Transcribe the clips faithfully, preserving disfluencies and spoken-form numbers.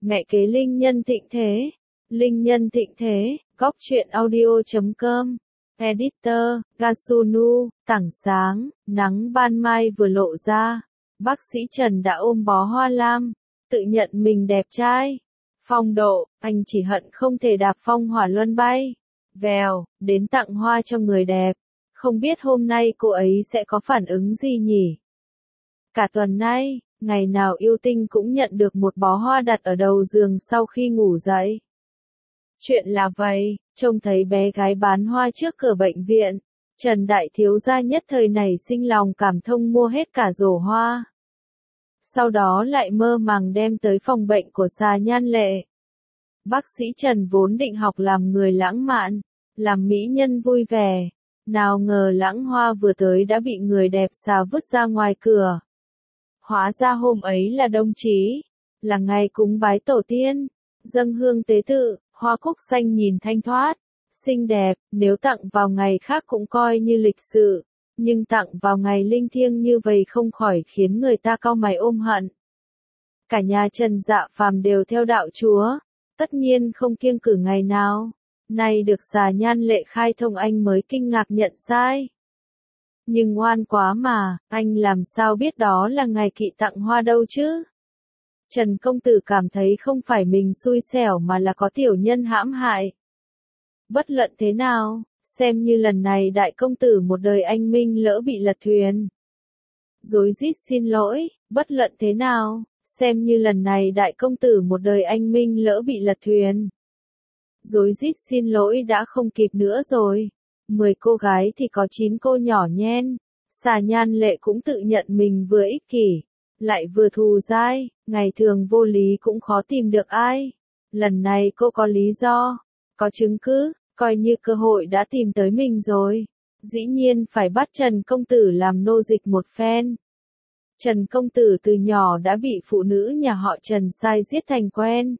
Mẹ kế linh nhân thịnh thế. Linh nhân thịnh thế, góc truyện audio.com. Editor, Gasunu, tảng sáng, nắng ban mai vừa lộ ra. Bác sĩ Trần đã ôm bó hoa lam, tự nhận mình đẹp trai. Phong độ, anh chỉ hận không thể đạp phong hỏa luân bay. Vèo, đến tặng hoa cho người đẹp. Không biết hôm nay cô ấy sẽ có phản ứng gì nhỉ? Cả tuần nay, ngày nào yêu tinh cũng nhận được một bó hoa đặt ở đầu giường sau khi ngủ dậy. Chuyện là vậy, trông thấy bé gái bán hoa trước cửa bệnh viện, Trần Đại Thiếu gia nhất thời này sinh lòng cảm thông mua hết cả rổ hoa. Sau đó lại mơ màng đem tới phòng bệnh của Xà Nhan Lệ. Bác sĩ Trần vốn định học làm người lãng mạn, làm mỹ nhân vui vẻ, nào ngờ lãng hoa vừa tới đã bị người đẹp xà vứt ra ngoài cửa. Hóa ra hôm ấy là đông chí, là ngày cúng bái tổ tiên, dâng hương tế tự, hoa cúc xanh nhìn thanh thoát, xinh đẹp, nếu tặng vào ngày khác cũng coi như lịch sự, nhưng tặng vào ngày linh thiêng như vậy không khỏi khiến người ta cau mày ôm hận. Cả nhà Trần Dạ Phàm đều theo đạo Chúa, tất nhiên không kiêng cử ngày nào, nay được Xà Nhan Lệ khai thông anh mới kinh ngạc nhận sai. Nhưng ngoan quá mà, anh làm sao biết đó là ngày kỵ tặng hoa đâu chứ? Trần công tử cảm thấy không phải mình xui xẻo mà là có tiểu nhân hãm hại. Bất luận thế nào, xem như lần này đại công tử một đời anh minh lỡ bị lật thuyền. Rối rít xin lỗi, bất luận thế nào, xem như lần này đại công tử một đời anh minh lỡ bị lật thuyền. Rối rít xin lỗi đã không kịp nữa rồi. Mười cô gái thì có chín cô nhỏ nhen. Xà Nhan Lệ cũng tự nhận mình vừa ích kỷ, lại vừa thù dai, ngày thường vô lý cũng khó tìm được ai. Lần này cô có lý do, có chứng cứ, coi như cơ hội đã tìm tới mình rồi. Dĩ nhiên phải bắt Trần công tử làm nô dịch một phen. Trần công tử từ nhỏ đã bị phụ nữ nhà họ Trần sai giết thành quen.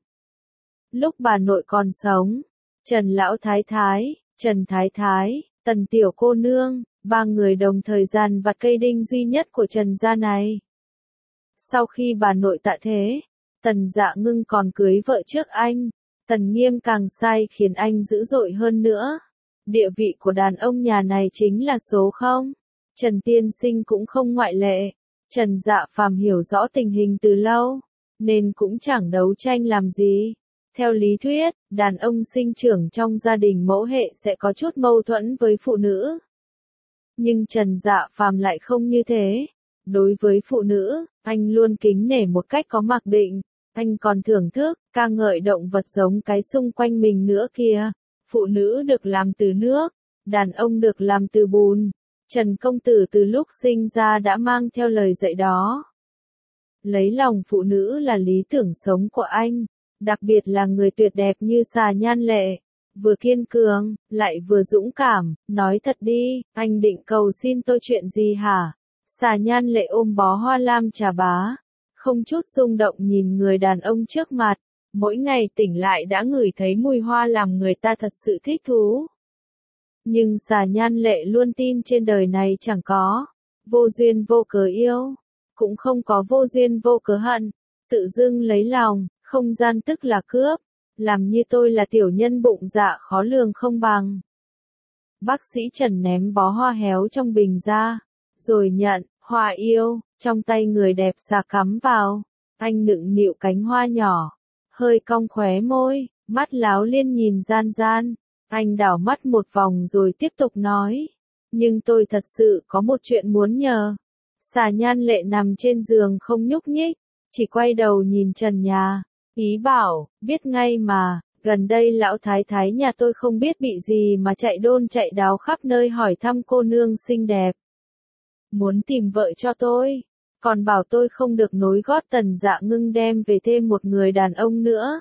Lúc bà nội còn sống, Trần lão thái thái, Trần thái thái, Tần tiểu cô nương, ba người đồng thời gian vặt cây đinh duy nhất của Trần gia này. Sau khi bà nội tạ thế, Tần Dạ Ngưng còn cưới vợ trước anh, Tần Nghiêm càng sai khiến anh dữ dội hơn nữa. Địa vị của đàn ông nhà này chính là số không. Trần tiên sinh cũng không ngoại lệ. Trần Dạ Phàm hiểu rõ tình hình từ lâu, nên cũng chẳng đấu tranh làm gì. Theo lý thuyết, đàn ông sinh trưởng trong gia đình mẫu hệ sẽ có chút mâu thuẫn với phụ nữ. Nhưng Trần Dạ Phàm lại không như thế. Đối với phụ nữ, anh luôn kính nể một cách có mặc định. Anh còn thưởng thức, ca ngợi động vật giống cái xung quanh mình nữa kìa. Phụ nữ được làm từ nước, đàn ông được làm từ bùn. Trần công tử từ lúc sinh ra đã mang theo lời dạy đó. Lấy lòng phụ nữ là lý tưởng sống của anh. Đặc biệt là người tuyệt đẹp như Xà Nhan Lệ, vừa kiên cường, lại vừa dũng cảm, nói thật đi, anh định cầu xin tôi chuyện gì hả? Xà Nhan Lệ ôm bó hoa lam trà bá, không chút rung động nhìn người đàn ông trước mặt, mỗi ngày tỉnh lại đã ngửi thấy mùi hoa làm người ta thật sự thích thú. Nhưng Xà Nhan Lệ luôn tin trên đời này chẳng có vô duyên vô cớ yêu, cũng không có vô duyên vô cớ hận, tự dưng lấy lòng. Không gian tức là cướp, làm như tôi là tiểu nhân bụng dạ khó lường không bằng. Bác sĩ Trần ném bó hoa héo trong bình ra, rồi nhận, hoa yêu, trong tay người đẹp xà cắm vào. Anh nựng nịu cánh hoa nhỏ, hơi cong khóe môi, mắt láo liên nhìn gian gian. Anh đảo mắt một vòng rồi tiếp tục nói, nhưng tôi thật sự có một chuyện muốn nhờ. Xà Nhan Lệ nằm trên giường không nhúc nhích, chỉ quay đầu nhìn trần nhà. Ý bảo, biết ngay mà, gần đây lão thái thái nhà tôi không biết bị gì mà chạy đôn chạy đáo khắp nơi hỏi thăm cô nương xinh đẹp. Muốn tìm vợ cho tôi, còn bảo tôi không được nối gót Tần Dạ Ngưng đem về thêm một người đàn ông nữa.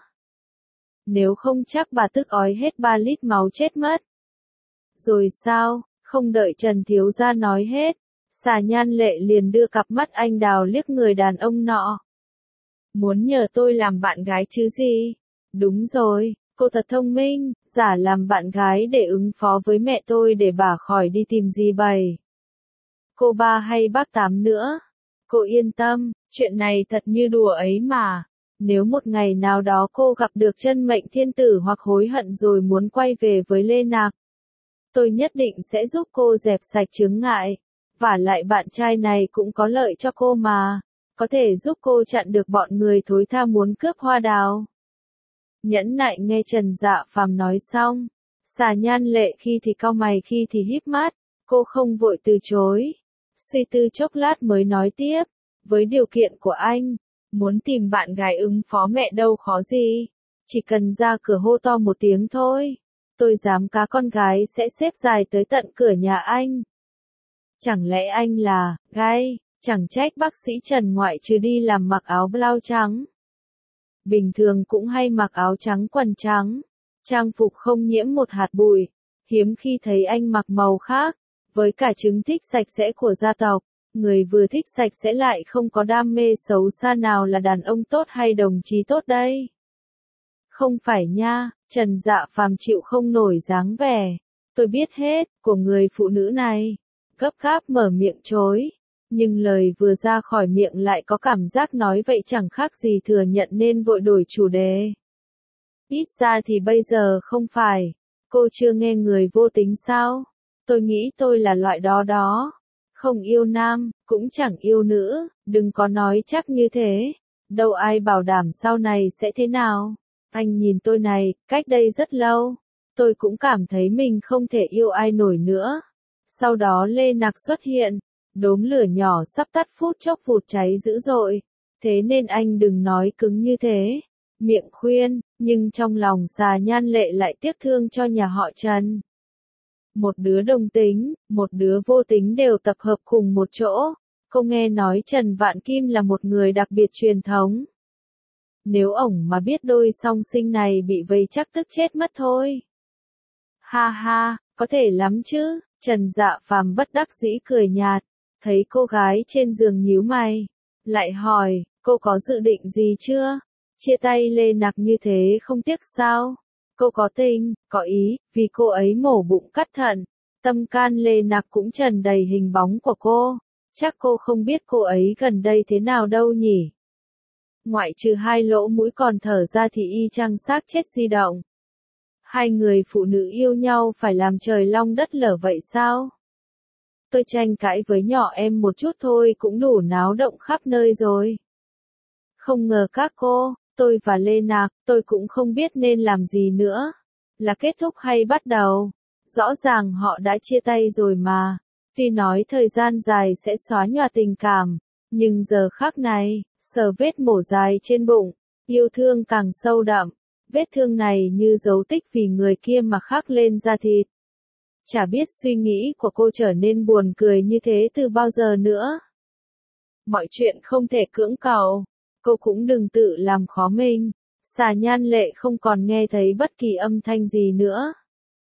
Nếu không chắc bà tức ói hết ba lít máu chết mất. Rồi sao, không đợi Trần thiếu gia nói hết, Xà Nhan Lệ liền đưa cặp mắt anh đào liếc người đàn ông nọ. Muốn nhờ tôi làm bạn gái chứ gì? Đúng rồi, cô thật thông minh, giả làm bạn gái để ứng phó với mẹ tôi để bà khỏi đi tìm gì bầy. Cô ba hay bác Tám nữa. Cô yên tâm, chuyện này thật như đùa ấy mà. Nếu một ngày nào đó cô gặp được chân mệnh thiên tử hoặc hối hận rồi muốn quay về với Lê Nạc, tôi nhất định sẽ giúp cô dẹp sạch chướng ngại. Vả lại bạn trai này cũng có lợi cho cô mà, có thể giúp cô chặn được bọn người thối tha muốn cướp hoa đào. Nhẫn nại nghe Trần Dạ Phàm nói xong, Xà Nhan Lệ khi thì cau mày khi thì híp mắt, cô không vội từ chối. Suy tư chốc lát mới nói tiếp, với điều kiện của anh, muốn tìm bạn gái ứng phó mẹ đâu khó gì, chỉ cần ra cửa hô to một tiếng thôi, tôi dám cá con gái sẽ xếp dài tới tận cửa nhà anh. Chẳng lẽ anh là gay? Chẳng trách bác sĩ Trần ngoại trừ đi làm mặc áo blau trắng, bình thường cũng hay mặc áo trắng quần trắng, trang phục không nhiễm một hạt bụi, hiếm khi thấy anh mặc màu khác. Với cả chứng thích sạch sẽ của gia tộc, người vừa thích sạch sẽ lại không có đam mê xấu xa nào là đàn ông tốt hay đồng chí tốt đây? Không phải nha, Trần Dạ Phàm chịu không nổi dáng vẻ, tôi biết hết, của người phụ nữ này. Gấp gáp mở miệng chối, nhưng lời vừa ra khỏi miệng lại có cảm giác nói vậy chẳng khác gì thừa nhận nên vội đổi chủ đề. Ít ra thì bây giờ không phải, cô chưa nghe người vô tính sao? Tôi nghĩ tôi là loại đó đó. Không yêu nam, cũng chẳng yêu nữ, đừng có nói chắc như thế. Đâu ai bảo đảm sau này sẽ thế nào. Anh nhìn tôi này, cách đây rất lâu, tôi cũng cảm thấy mình không thể yêu ai nổi nữa. Sau đó Lê Nạc xuất hiện, đốm lửa nhỏ sắp tắt phút chốc vụt cháy dữ dội. Thế nên anh đừng nói cứng như thế. Miệng khuyên, nhưng trong lòng Xà Nhan Lệ lại tiếc thương cho nhà họ Trần. Một đứa đồng tính, một đứa vô tính đều tập hợp cùng một chỗ. Cô nghe nói Trần Vạn Kim là một người đặc biệt truyền thống. Nếu ổng mà biết đôi song sinh này bị vây chắc tức chết mất thôi. Ha ha, có thể lắm chứ, Trần Dạ Phàm bất đắc dĩ cười nhạt, thấy cô gái trên giường nhíu mày, lại hỏi, cô có dự định gì chưa? Chia tay Lê Nạc như thế không tiếc sao? Cô có tình, có ý, vì cô ấy mổ bụng cắt thận, tâm can Lê Nạc cũng trần đầy hình bóng của cô, chắc cô không biết cô ấy gần đây thế nào đâu nhỉ? Ngoại trừ hai lỗ mũi còn thở ra thì y chang xác chết di động. Hai người phụ nữ yêu nhau phải làm trời long đất lở vậy sao? Tôi tranh cãi với nhỏ em một chút thôi cũng đủ náo động khắp nơi rồi. Không ngờ các cô, tôi và Lê Nạc, tôi cũng không biết nên làm gì nữa. Là kết thúc hay bắt đầu? Rõ ràng họ đã chia tay rồi mà. Tuy nói thời gian dài sẽ xóa nhòa tình cảm, nhưng giờ khắc này, sờ vết mổ dài trên bụng, yêu thương càng sâu đậm. Vết thương này như dấu tích vì người kia mà khắc lên da thịt. Chả biết suy nghĩ của cô trở nên buồn cười như thế từ bao giờ nữa. Mọi chuyện không thể cưỡng cầu. Cô cũng đừng tự làm khó mình. Xà Nhan Lệ không còn nghe thấy bất kỳ âm thanh gì nữa.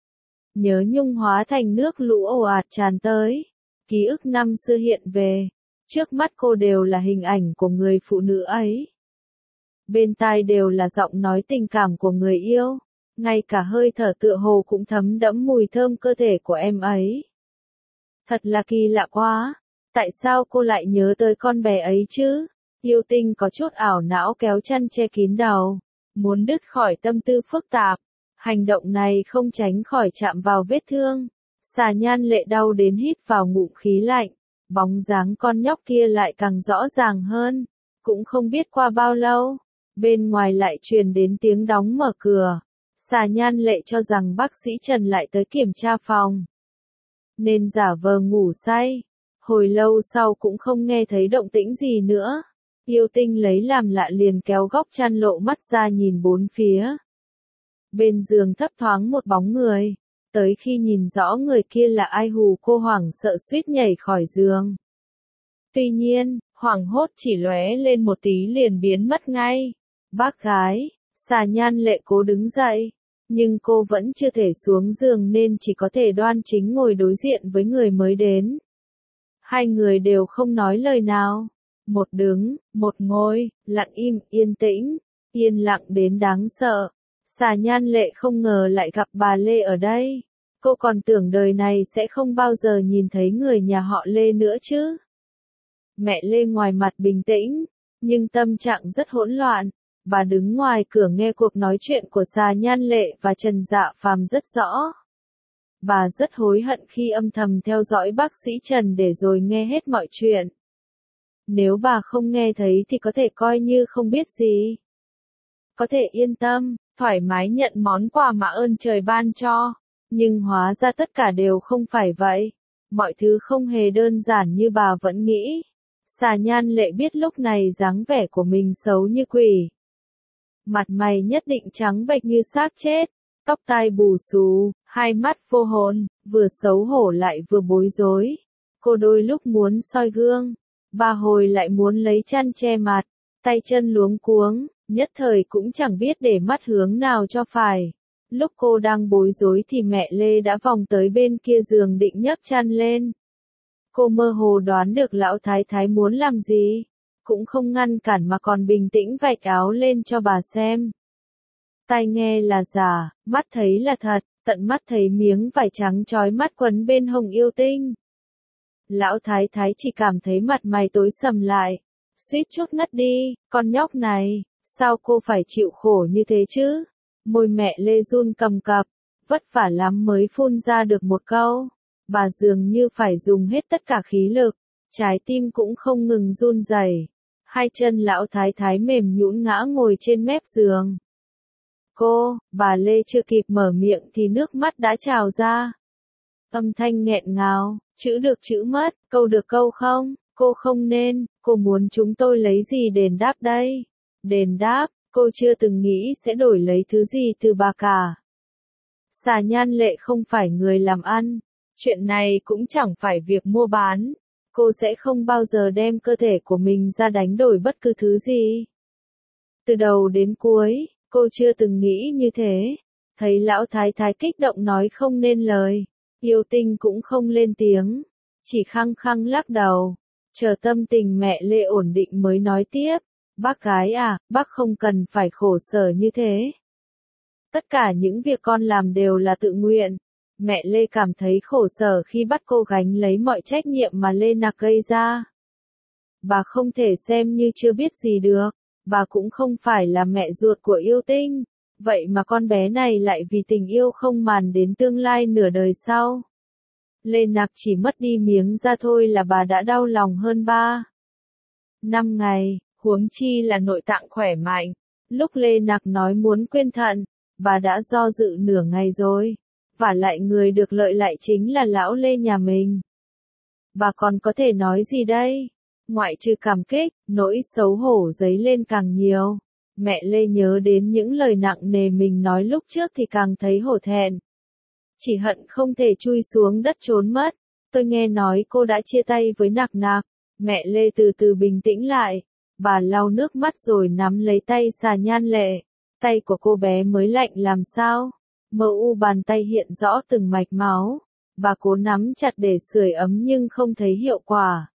Nhớ nhung hóa thành nước lũ ồ ạt tràn tới. Ký ức năm xưa hiện về. Trước mắt cô đều là hình ảnh của người phụ nữ ấy. Bên tai đều là giọng nói tình cảm của người yêu. Ngay cả hơi thở tựa hồ cũng thấm đẫm mùi thơm cơ thể của em ấy. Thật là kỳ lạ quá. Tại sao cô lại nhớ tới con bé ấy chứ? Yêu Tinh có chút ảo não kéo chăn che kín đầu. Muốn đứt khỏi tâm tư phức tạp. Hành động này không tránh khỏi chạm vào vết thương. Xà Nhan Lệ đau đến hít vào ngụm khí lạnh. Bóng dáng con nhóc kia lại càng rõ ràng hơn. Cũng không biết qua bao lâu. Bên ngoài lại truyền đến tiếng đóng mở cửa. Xà Nhan Lệ cho rằng bác sĩ Trần lại tới kiểm tra phòng. Nên giả vờ ngủ say. Hồi lâu sau cũng không nghe thấy động tĩnh gì nữa. Yêu Tinh lấy làm lạ liền kéo góc chăn lộ mắt ra nhìn bốn phía. Bên giường thấp thoáng một bóng người. Tới khi nhìn rõ người kia là ai hù cô hoảng sợ suýt nhảy khỏi giường. Tuy nhiên, hoảng hốt chỉ lóe lên một tí liền biến mất ngay. Bác gái, Xà Nhan Lệ cố đứng dậy. Nhưng cô vẫn chưa thể xuống giường nên chỉ có thể đoan chính ngồi đối diện với người mới đến. Hai người đều không nói lời nào. Một đứng, một ngồi, lặng im, yên tĩnh, yên lặng đến đáng sợ. Xà Nhan Lệ không ngờ lại gặp bà Lê ở đây. Cô còn tưởng đời này sẽ không bao giờ nhìn thấy người nhà họ Lê nữa chứ. Mẹ Lê ngoài mặt bình tĩnh, nhưng tâm trạng rất hỗn loạn. Bà đứng ngoài cửa nghe cuộc nói chuyện của Xà Nhan Lệ và Trần Dạ Phàm rất rõ. Bà rất hối hận khi âm thầm theo dõi bác sĩ Trần để rồi nghe hết mọi chuyện. Nếu bà không nghe thấy thì có thể coi như không biết gì. Có thể yên tâm, thoải mái nhận món quà mà ơn trời ban cho. Nhưng hóa ra tất cả đều không phải vậy. Mọi thứ không hề đơn giản như bà vẫn nghĩ. Xà Nhan Lệ biết lúc này dáng vẻ của mình xấu như quỷ. Mặt mày nhất định trắng bệch như xác chết, tóc tai bù xù, hai mắt vô hồn, vừa xấu hổ lại vừa bối rối. Cô đôi lúc muốn soi gương, bà hồi lại muốn lấy chăn che mặt, tay chân luống cuống, nhất thời cũng chẳng biết để mắt hướng nào cho phải. Lúc cô đang bối rối thì mẹ Lê đã vòng tới bên kia giường định nhấc chăn lên. Cô mơ hồ đoán được lão thái thái muốn làm gì, cũng không ngăn cản mà còn bình tĩnh vạch áo lên cho bà xem. Tai nghe là giả, mắt thấy là thật, tận mắt thấy miếng vải trắng trói mắt quấn bên hông yêu tinh. Lão thái thái chỉ cảm thấy mặt mày tối sầm lại, suýt chút ngất đi, con nhóc này, sao cô phải chịu khổ như thế chứ? Môi mẹ Lê run cầm cập, vất vả lắm mới phun ra được một câu. Bà dường như phải dùng hết tất cả khí lực, trái tim cũng không ngừng run rẩy. Hai chân lão thái thái mềm nhũn ngã ngồi trên mép giường. Cô, bà Lê chưa kịp mở miệng thì nước mắt đã trào ra. Âm thanh nghẹn ngào, chữ được chữ mất, câu được câu không, cô không nên, cô muốn chúng tôi lấy gì đền đáp đây? Đền đáp, cô chưa từng nghĩ sẽ đổi lấy thứ gì từ bà cả. Xà Nhan Lệ không phải người làm ăn, chuyện này cũng chẳng phải việc mua bán. Cô sẽ không bao giờ đem cơ thể của mình ra đánh đổi bất cứ thứ gì. Từ đầu đến cuối, cô chưa từng nghĩ như thế. Thấy lão thái thái kích động nói không nên lời, yêu tinh cũng không lên tiếng, chỉ khăng khăng lắc đầu, chờ tâm tình mẹ Lê ổn định mới nói tiếp. Bác gái à, bác không cần phải khổ sở như thế. Tất cả những việc con làm đều là tự nguyện. Mẹ Lê cảm thấy khổ sở khi bắt cô gánh lấy mọi trách nhiệm mà Lê Nặc gây ra. Bà không thể xem như chưa biết gì được, bà cũng không phải là mẹ ruột của yêu tinh, vậy mà con bé này lại vì tình yêu không màng đến tương lai nửa đời sau. Lê Nặc chỉ mất đi miếng da thôi là bà đã đau lòng hơn ba năm ngày, huống chi là nội tạng khỏe mạnh. Lúc Lê Nặc nói muốn quyên thận, bà đã do dự nửa ngày rồi. Và lại người được lợi lại chính là lão Lê nhà mình. Bà còn có thể nói gì đây? Ngoại trừ cảm kích, nỗi xấu hổ dấy lên càng nhiều. Mẹ Lê nhớ đến những lời nặng nề mình nói lúc trước thì càng thấy hổ thẹn. Chỉ hận không thể chui xuống đất trốn mất. Tôi nghe nói cô đã chia tay với Nặc Nặc. Mẹ Lê từ từ bình tĩnh lại. Bà lau nước mắt rồi nắm lấy tay Xà Nhan Lệ. Tay của cô bé mới lạnh làm sao? Mờ u bàn tay hiện rõ từng mạch máu. Bà cố nắm chặt để sưởi ấm nhưng không thấy hiệu quả.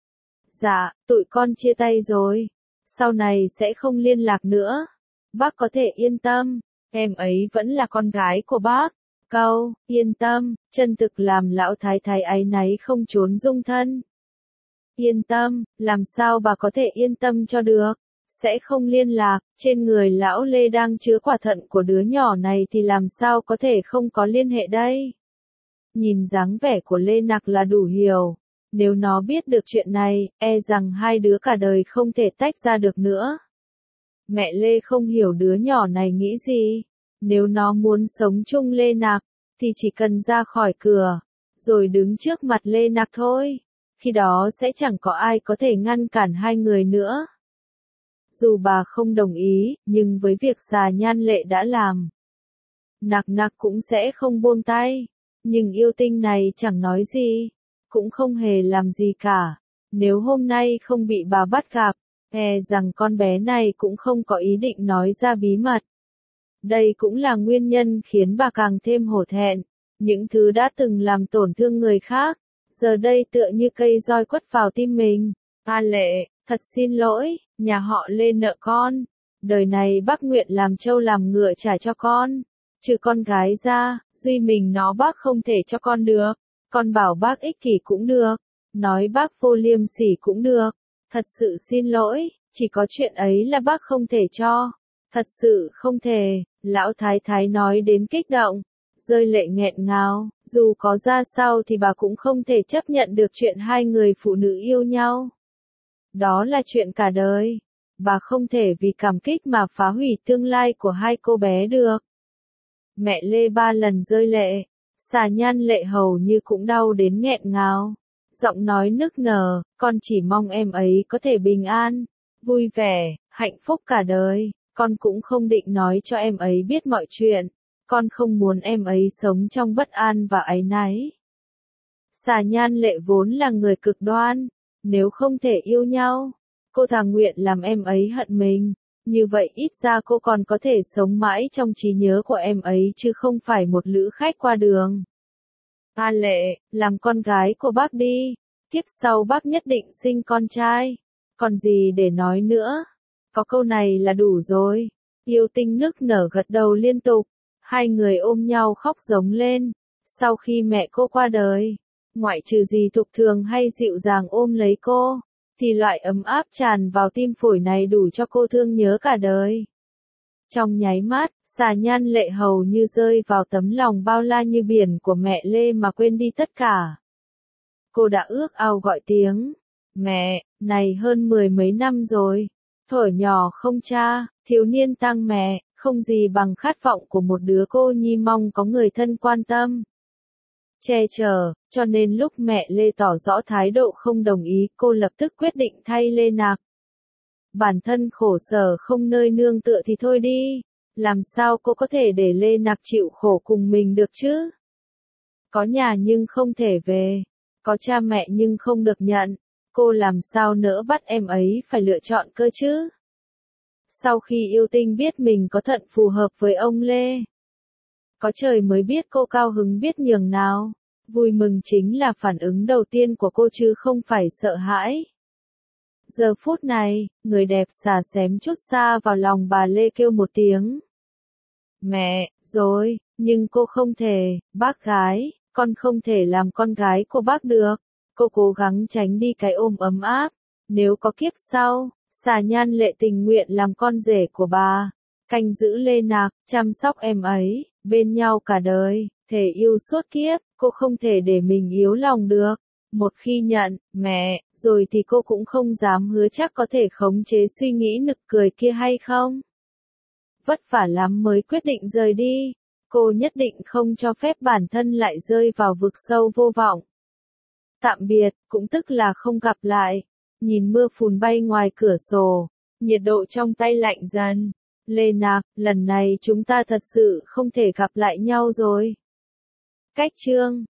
Dạ, tụi con chia tay rồi. Sau này sẽ không liên lạc nữa. Bác có thể yên tâm. Em ấy vẫn là con gái của bác. Câu, yên tâm, chân thực làm lão thái thái áy náy không trốn dung thân. Yên tâm, làm sao bà có thể yên tâm cho được? Sẽ không liên lạc, trên người lão Lê đang chứa quả thận của đứa nhỏ này thì làm sao có thể không có liên hệ đây? Nhìn dáng vẻ của Lê Nặc là đủ hiểu. Nếu nó biết được chuyện này, e rằng hai đứa cả đời không thể tách ra được nữa. Mẹ Lê không hiểu đứa nhỏ này nghĩ gì. Nếu nó muốn sống chung Lê Nặc, thì chỉ cần ra khỏi cửa, rồi đứng trước mặt Lê Nặc thôi. Khi đó sẽ chẳng có ai có thể ngăn cản hai người nữa. Dù bà không đồng ý, nhưng với việc Xà Nhan Lệ đã làm, Nặc Nặc cũng sẽ không buông tay. Nhưng yêu tinh này chẳng nói gì, cũng không hề làm gì cả. Nếu hôm nay không bị bà bắt gặp, e rằng con bé này cũng không có ý định nói ra bí mật. Đây cũng là nguyên nhân khiến bà càng thêm hổ thẹn. Những thứ đã từng làm tổn thương người khác, giờ đây tựa như cây roi quất vào tim mình. A Lệ, thật xin lỗi, nhà họ Lê nợ con. Đời này bác nguyện làm trâu làm ngựa trả cho con. Trừ con gái ra, duy mình nó bác không thể cho con được. Con bảo bác ích kỷ cũng được. Nói bác vô liêm sỉ cũng được. Thật sự xin lỗi, chỉ có chuyện ấy là bác không thể cho. Thật sự không thể, lão thái thái nói đến kích động, rơi lệ nghẹn ngào, dù có ra sao thì bà cũng không thể chấp nhận được chuyện hai người phụ nữ yêu nhau. Đó là chuyện cả đời. Bà không thể vì cảm kích mà phá hủy tương lai của hai cô bé được. Mẹ Lê ba lần rơi lệ, Xà Nhan Lệ hầu như cũng đau đến nghẹn ngào. Giọng nói nức nở, con chỉ mong em ấy có thể bình an, vui vẻ, hạnh phúc cả đời. Con cũng không định nói cho em ấy biết mọi chuyện. Con không muốn em ấy sống trong bất an và áy náy. Xà Nhan Lệ vốn là người cực đoan. Nếu không thể yêu nhau, cô thà nguyện làm em ấy hận mình. Như vậy ít ra cô còn có thể sống mãi trong trí nhớ của em ấy chứ không phải một lữ khách qua đường. A Lệ, làm con gái của bác đi. Kiếp sau bác nhất định sinh con trai. Còn gì để nói nữa? Có câu này là đủ rồi. Yêu Tinh nức nở gật đầu liên tục. Hai người ôm nhau khóc giống lên. Sau khi mẹ cô qua đời, ngoại trừ gì Thục Thường hay dịu dàng ôm lấy cô, thì loại ấm áp tràn vào tim phổi này đủ cho cô thương nhớ cả đời. Trong nháy mắt, Xà Nhan Lệ hầu như rơi vào tấm lòng bao la như biển của mẹ Lê mà quên đi tất cả. Cô đã ước ao gọi tiếng, mẹ, này hơn mười mấy năm rồi. Thuở nhỏ không cha, thiếu niên tang mẹ, không gì bằng khát vọng của một đứa cô nhi mong có người thân quan tâm, che chở, cho nên lúc mẹ Lê tỏ rõ thái độ không đồng ý, cô lập tức quyết định thay Lê Nạc. Bản thân khổ sở không nơi nương tựa thì thôi đi, làm sao cô có thể để Lê Nạc chịu khổ cùng mình được chứ? Có nhà nhưng không thể về, có cha mẹ nhưng không được nhận, cô làm sao nỡ bắt em ấy phải lựa chọn cơ chứ? Sau khi Yêu Tinh biết mình có thận phù hợp với ông Lê, có trời mới biết cô cao hứng biết nhường nào. Vui mừng chính là phản ứng đầu tiên của cô chứ không phải sợ hãi. Giờ phút này, người đẹp xà xém chút xa vào lòng bà Lê kêu một tiếng. Mẹ, rồi, nhưng cô không thể, bác gái, con không thể làm con gái của bác được. Cô cố gắng tránh đi cái ôm ấm áp. Nếu có kiếp sau, Xà Nhan Lệ tình nguyện làm con rể của bà, canh giữ Lê Nạc, chăm sóc em ấy, bên nhau cả đời, thể yêu suốt kiếp, cô không thể để mình yếu lòng được. Một khi nhận, mẹ, rồi thì cô cũng không dám hứa chắc có thể khống chế suy nghĩ nực cười kia hay không. Vất vả lắm mới quyết định rời đi, cô nhất định không cho phép bản thân lại rơi vào vực sâu vô vọng. Tạm biệt, cũng tức là không gặp lại. Nhìn mưa phùn bay ngoài cửa sổ, nhiệt độ trong tay lạnh dần. Lê Nạc, lần này chúng ta thật sự không thể gặp lại nhau rồi. Cách chương